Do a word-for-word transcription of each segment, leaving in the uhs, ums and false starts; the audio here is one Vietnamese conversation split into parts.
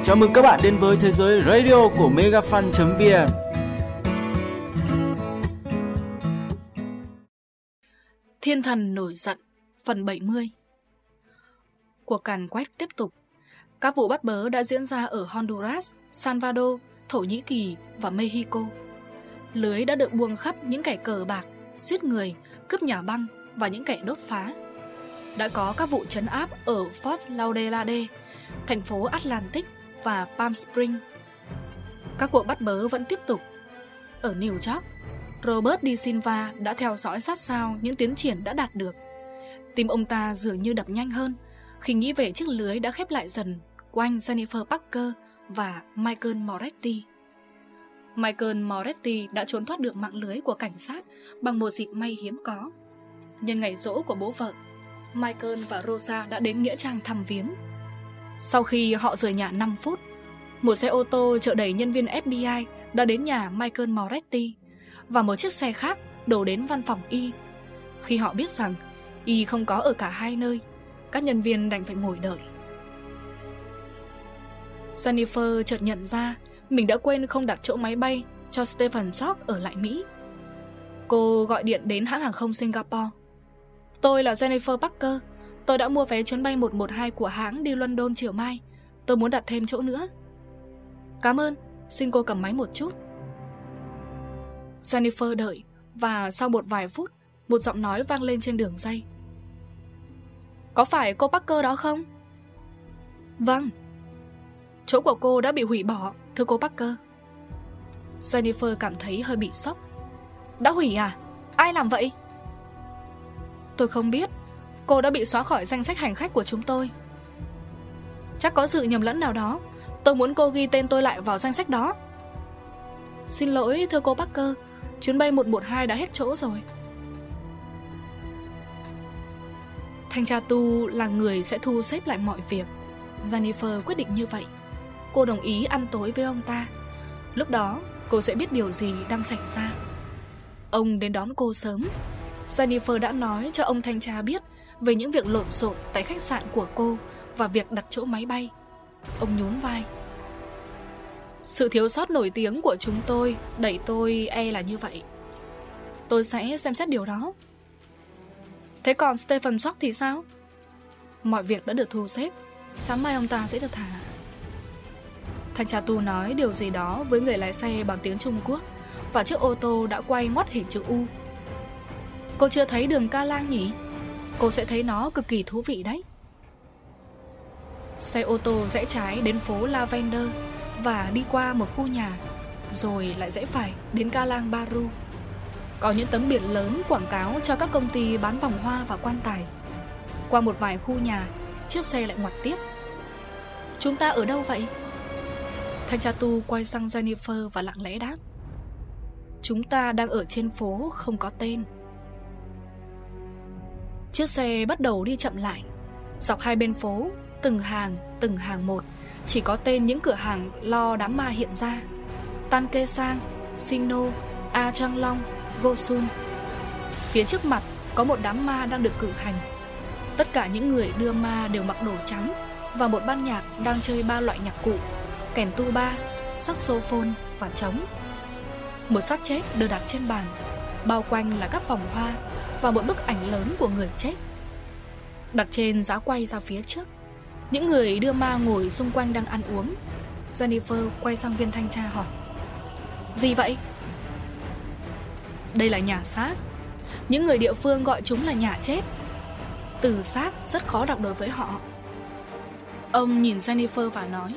Chào mừng các bạn đến với thế giới radio của megafan chấm vn. Thiên thần nổi giận phần bảy mươi. Cuộc càn quét tiếp tục. Các vụ bắt bớ đã diễn ra ở Honduras, Salvador, Thổ Nhĩ Kỳ và Mexico. Lưới đã được buông khắp những kẻ cờ bạc, giết người, cướp nhà băng và những kẻ đốt phá. Đã có các vụ trấn áp ở Fort Lauderdale, thành phố Atlantic và Palm Springs. Các cuộc bắt bớ vẫn tiếp tục. Ở New York, Robert De Silva đã theo dõi sát sao những tiến triển đã đạt được. Tim ông ta dường như đập nhanh hơn khi nghĩ về chiếc lưới đã khép lại dần quanh Jennifer Parker và Michael Moretti. Michael Moretti đã trốn thoát được mạng lưới của cảnh sát bằng một dịp may hiếm có. Nhân ngày giỗ của bố vợ, Michael và Rosa đã đến nghĩa trang thăm viếng. Sau khi họ rời nhà năm phút, một xe ô tô chở đầy nhân viên ép bê i đã đến nhà Michael Moretti và một chiếc xe khác đổ đến văn phòng y. Khi họ biết rằng y không có ở cả hai nơi, các nhân viên đành phải ngồi đợi. Jennifer chợt nhận ra mình đã quên không đặt chỗ máy bay cho Stephen George ở lại Mỹ. Cô gọi điện đến hãng hàng không Singapore. Tôi là Jennifer Parker. Tôi đã mua vé chuyến bay một một hai của hãng đi London chiều mai. Tôi muốn đặt thêm chỗ nữa. Cảm ơn, xin cô cầm máy một chút. Jennifer đợi, và sau một vài phút, một giọng nói vang lên trên đường dây. Có phải cô Parker đó không? Vâng. Chỗ của cô đã bị hủy bỏ, thưa cô Parker. Jennifer cảm thấy hơi bị sốc. Đã hủy à? Ai làm vậy? Tôi không biết. Cô đã bị xóa khỏi danh sách hành khách của chúng tôi. Chắc có sự nhầm lẫn nào đó. Tôi muốn cô ghi tên tôi lại vào danh sách đó. Xin lỗi thưa cô Parker, chuyến bay một một hai đã hết chỗ rồi. Thanh tra tu là người sẽ thu xếp lại mọi việc. Jennifer quyết định như vậy. Cô đồng ý ăn tối với ông ta. Lúc đó cô sẽ biết điều gì đang xảy ra. Ông đến đón cô sớm. Jennifer đã nói cho ông thanh tra biết về những việc lộn xộn tại khách sạn của cô và việc đặt chỗ máy bay. Ông nhún vai. Sự thiếu sót nổi tiếng của chúng tôi đẩy tôi e là như vậy. Tôi sẽ xem xét điều đó. Thế còn Stephen George thì sao? Mọi việc đã được thu xếp. Sáng mai ông ta sẽ được thả. Thanh tra tu nói điều gì đó với người lái xe bằng tiếng Trung Quốc, và chiếc ô tô đã quay ngoắt hình chữ U. Cô chưa thấy đường Ca Lang nhỉ? Cô sẽ thấy nó cực kỳ thú vị đấy. Xe ô tô rẽ trái đến phố Lavender và đi qua một khu nhà, rồi lại rẽ phải đến Ca Lang Baru. Có những tấm biển lớn quảng cáo cho các công ty bán vòng hoa và quan tài. Qua một vài khu nhà, chiếc xe lại ngoặt tiếp. Chúng ta ở đâu vậy? Thanh tra tu quay sang Jennifer và lặng lẽ đáp. Chúng ta đang ở trên phố không có tên. Chiếc xe bắt đầu đi chậm lại. Dọc hai bên phố, từng hàng, từng hàng một, chỉ có tên những cửa hàng lo đám ma hiện ra: Tan Kê Sang, Sino, A Trang Long, Gosun. Phía trước mặt có một đám ma đang được cử hành. Tất cả những người đưa ma đều mặc đồ trắng, và một ban nhạc đang chơi ba loại nhạc cụ: kèn tuba, saxophone và trống. Một xác chết được đặt trên bàn, bao quanh là các vòng hoa và một bức ảnh lớn của người chết. Đặt trên giá quay ra phía trước, những người đưa ma ngồi xung quanh đang ăn uống. Jennifer quay sang viên thanh tra hỏi. Gì vậy? Đây là nhà xác. Những người địa phương gọi chúng là nhà chết. Từ xác rất khó đọc đối với họ. Ông nhìn Jennifer và nói.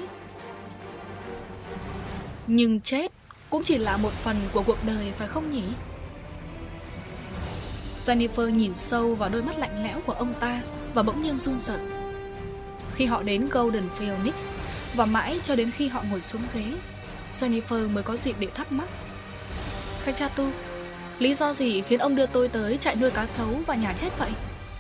Nhưng chết cũng chỉ là một phần của cuộc đời, phải không nhỉ? Jennifer nhìn sâu vào đôi mắt lạnh lẽo của ông ta và bỗng nhiên run sợ. Khi họ đến Golden Phoenix, và mãi cho đến khi họ ngồi xuống ghế, Jennifer mới có dịp để thắc mắc. Thanh tra tu, lý do gì khiến ông đưa tôi tới trại nuôi cá sấu và nhà chết vậy?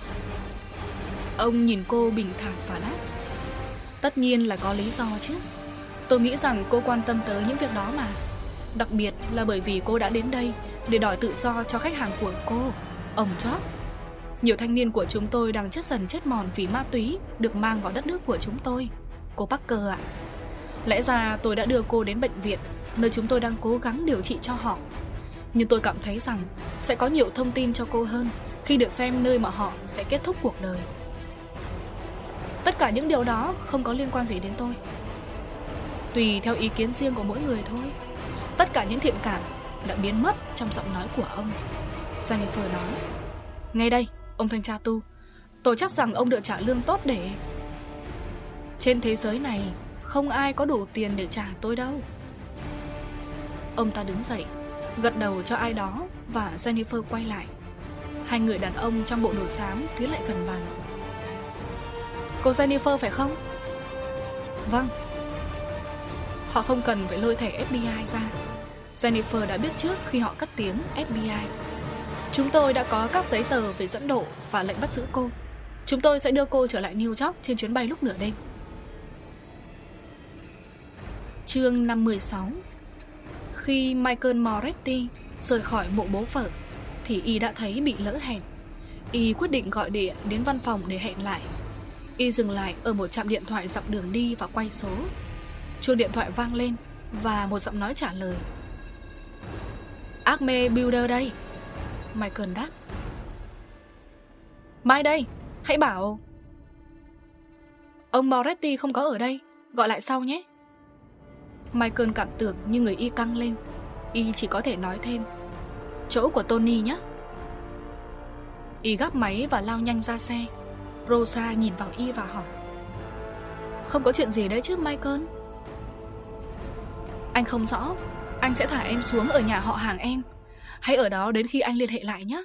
Ông nhìn cô bình thản và đáp. Tất nhiên là có lý do chứ. Tôi nghĩ rằng cô quan tâm tới những việc đó mà. Đặc biệt là bởi vì cô đã đến đây để đòi tự do cho khách hàng của cô, ông George. Nhiều thanh niên của chúng tôi đang chết dần chết mòn vì ma túy được mang vào đất nước của chúng tôi, cô Parker ạ. Lẽ ra tôi đã đưa cô đến bệnh viện, nơi chúng tôi đang cố gắng điều trị cho họ. Nhưng tôi cảm thấy rằng sẽ có nhiều thông tin cho cô hơn khi được xem nơi mà họ sẽ kết thúc cuộc đời. Tất cả những điều đó không có liên quan gì đến tôi. Tùy theo ý kiến riêng của mỗi người thôi. Tất cả những thiện cảm đã biến mất trong giọng nói của ông. Jennifer nói: Ngay đây, ông thanh tra tu, tôi chắc rằng ông được trả lương tốt để... Trên thế giới này không ai có đủ tiền để trả tôi đâu. Ông ta đứng dậy, gật đầu cho ai đó, và Jennifer quay lại. Hai người đàn ông trong bộ đồ xám tiến lại gần bàn. Cô Jennifer phải không? Vâng. Họ không cần phải lôi thẻ ép bê i ra. Jennifer đã biết trước khi họ cất tiếng ép bê i. Chúng tôi đã có các giấy tờ về dẫn độ và lệnh bắt giữ cô. Chúng tôi sẽ đưa cô trở lại New York trên chuyến bay lúc nửa đêm. Chương năm mươi sáu. Khi Michael Moretti rời khỏi mộ bố phở thì y đã thấy bị lỡ hẹn. Y quyết định gọi điện đến văn phòng để hẹn lại. Y dừng lại ở một trạm điện thoại dọc đường đi và quay số. Chuông điện thoại vang lên và một giọng nói trả lời. Acme Builder đây. Michael đáp. Mai đây, hãy bảo ông Moretti không có ở đây, gọi lại sau nhé. Michael cảm tưởng như người y căng lên. Y chỉ có thể nói thêm: Chỗ của Tony nhé. Y gắp máy và lao nhanh ra xe. Rosa nhìn vào y và hỏi: Không có chuyện gì đấy chứ Michael? Anh không rõ. Anh sẽ thả em xuống ở nhà họ hàng em. Hãy ở đó đến khi anh liên hệ lại nhé.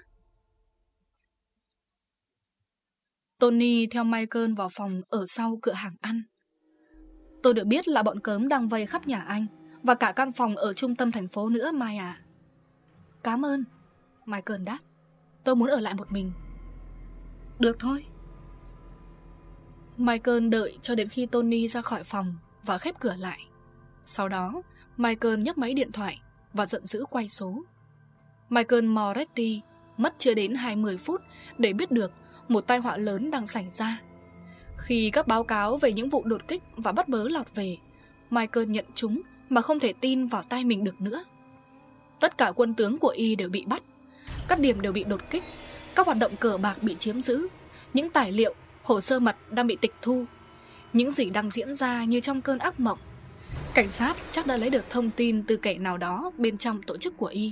Tony theo Michael vào phòng ở sau cửa hàng ăn. Tôi được biết là bọn cớm đang vây khắp nhà anh và cả căn phòng ở trung tâm thành phố nữa, Mai à. Cảm ơn, Michael đáp. Tôi muốn ở lại một mình. Được thôi. Michael đợi cho đến khi Tony ra khỏi phòng và khép cửa lại. Sau đó, Michael nhấc máy điện thoại và giận dữ quay số. Michael Moretti mất chưa đến hai mươi phút để biết được một tai họa lớn đang xảy ra. Khi các báo cáo về những vụ đột kích và bắt bớ lọt về, Michael nhận chúng mà không thể tin vào tai mình được nữa. Tất cả quân tướng của y đều bị bắt. Các điểm đều bị đột kích. Các hoạt động cờ bạc bị chiếm giữ. Những tài liệu, hồ sơ mật đang bị tịch thu. Những gì đang diễn ra như trong cơn ác mộng. Cảnh sát chắc đã lấy được thông tin từ kẻ nào đó bên trong tổ chức của y.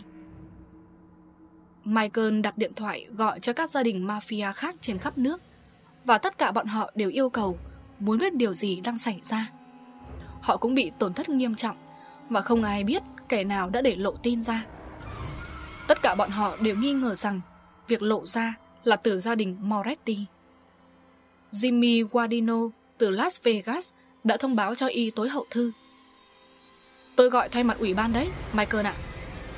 Michael đặt điện thoại gọi cho các gia đình mafia khác trên khắp nước, và tất cả bọn họ đều yêu cầu muốn biết điều gì đang xảy ra. Họ cũng bị tổn thất nghiêm trọng, và không ai biết kẻ nào đã để lộ tin ra. Tất cả bọn họ đều nghi ngờ rằng việc lộ ra là từ gia đình Moretti. Jimmy Guardino từ Las Vegas đã thông báo cho y tối hậu thư. Tôi gọi thay mặt ủy ban đấy, Michael ạ.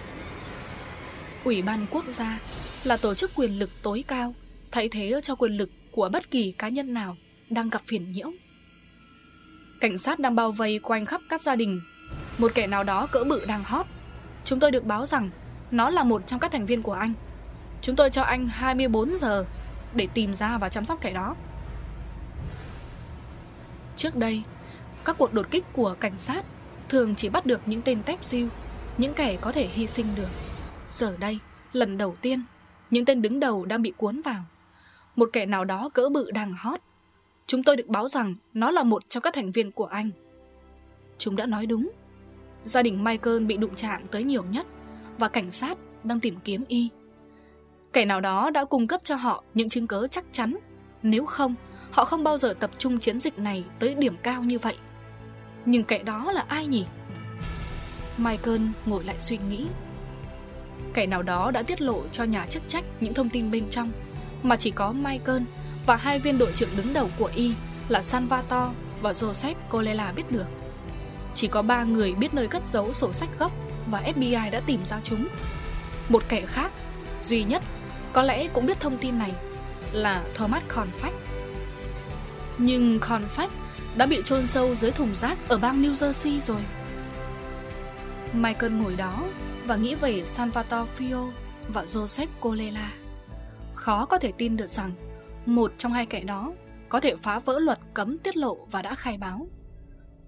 Ủy ban quốc gia là tổ chức quyền lực tối cao, thay thế cho quyền lực của bất kỳ cá nhân nào đang gặp phiền nhiễu. Cảnh sát đang bao vây quanh khắp các gia đình. Một kẻ nào đó cỡ bự đang hot. Chúng tôi được báo rằng nó là một trong các thành viên của anh. Chúng tôi cho anh hai mươi bốn giờ để tìm ra và chăm sóc kẻ đó. Trước đây, các cuộc đột kích của cảnh sát thường chỉ bắt được những tên tép diêu, những kẻ có thể hy sinh được. Giờ đây, lần đầu tiên, những tên đứng đầu đang bị cuốn vào. Một kẻ nào đó cỡ bự đang hot. Chúng tôi được báo rằng nó là một trong các thành viên của anh. Chúng đã nói đúng. Gia đình Michael bị đụng chạm tới nhiều nhất, và cảnh sát đang tìm kiếm y. Kẻ nào đó đã cung cấp cho họ những chứng cớ chắc chắn. Nếu không, họ không bao giờ tập trung chiến dịch này tới điểm cao như vậy. Nhưng kẻ đó là ai nhỉ? Michael ngồi lại suy nghĩ. Kẻ nào đó đã tiết lộ cho nhà chức trách những thông tin bên trong mà chỉ có Michael và hai viên đội trưởng đứng đầu của y là Salvatore và Joseph Colella biết được. Chỉ có ba người biết nơi cất giấu sổ sách gốc, và ép bê i đã tìm ra chúng. Một kẻ khác, duy nhất, có lẽ cũng biết thông tin này là Thomas Confact. Nhưng Confact đã bị chôn sâu dưới thùng rác ở bang New Jersey rồi. Michael ngồi đó và nghĩ về Salvatore Fio và Joseph Colella. Khó có thể tin được rằng một trong hai kẻ đó có thể phá vỡ luật cấm tiết lộ và đã khai báo.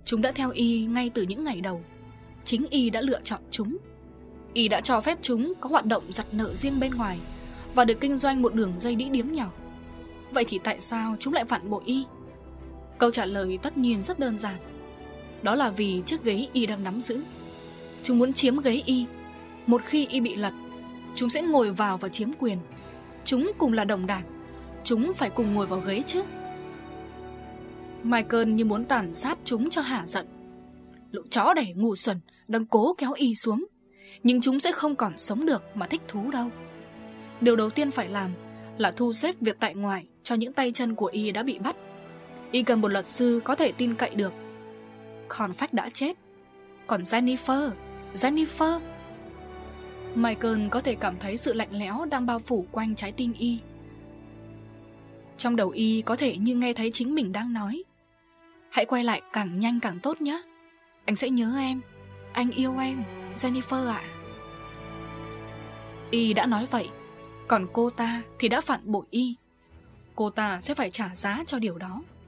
Chúng đã theo Y ngay từ những ngày đầu. Chính Y đã lựa chọn chúng. Y đã cho phép chúng có hoạt động giặt nợ riêng bên ngoài và được kinh doanh một đường dây đĩ điếm nhỏ. Vậy thì tại sao chúng lại phản bội Y? Câu trả lời tất nhiên rất đơn giản. Đó là vì chiếc ghế Y đang nắm giữ. Chúng muốn chiếm ghế Y. Một khi Y bị lật, chúng sẽ ngồi vào và chiếm quyền. Chúng cùng là đồng đảng. Chúng phải cùng ngồi vào ghế chứ. Michael như muốn tàn sát chúng cho hả giận. Lũ chó đẻ ngu xuẩn đang cố kéo Y xuống, nhưng chúng sẽ không còn sống được mà thích thú đâu. Điều đầu tiên phải làm là thu xếp việc tại ngoại cho những tay chân của Y đã bị bắt. Y cần một luật sư có thể tin cậy được. Cornfax đã chết. Còn Jennifer, Jennifer. Michael có thể cảm thấy sự lạnh lẽo đang bao phủ quanh trái tim Y. Trong đầu Y có thể như nghe thấy chính mình đang nói: hãy quay lại càng nhanh càng tốt nhé. Anh sẽ nhớ em. Anh yêu em, Jennifer ạ. Y đã nói vậy. Còn cô ta thì đã phản bội Y. Cô ta sẽ phải trả giá cho điều đó.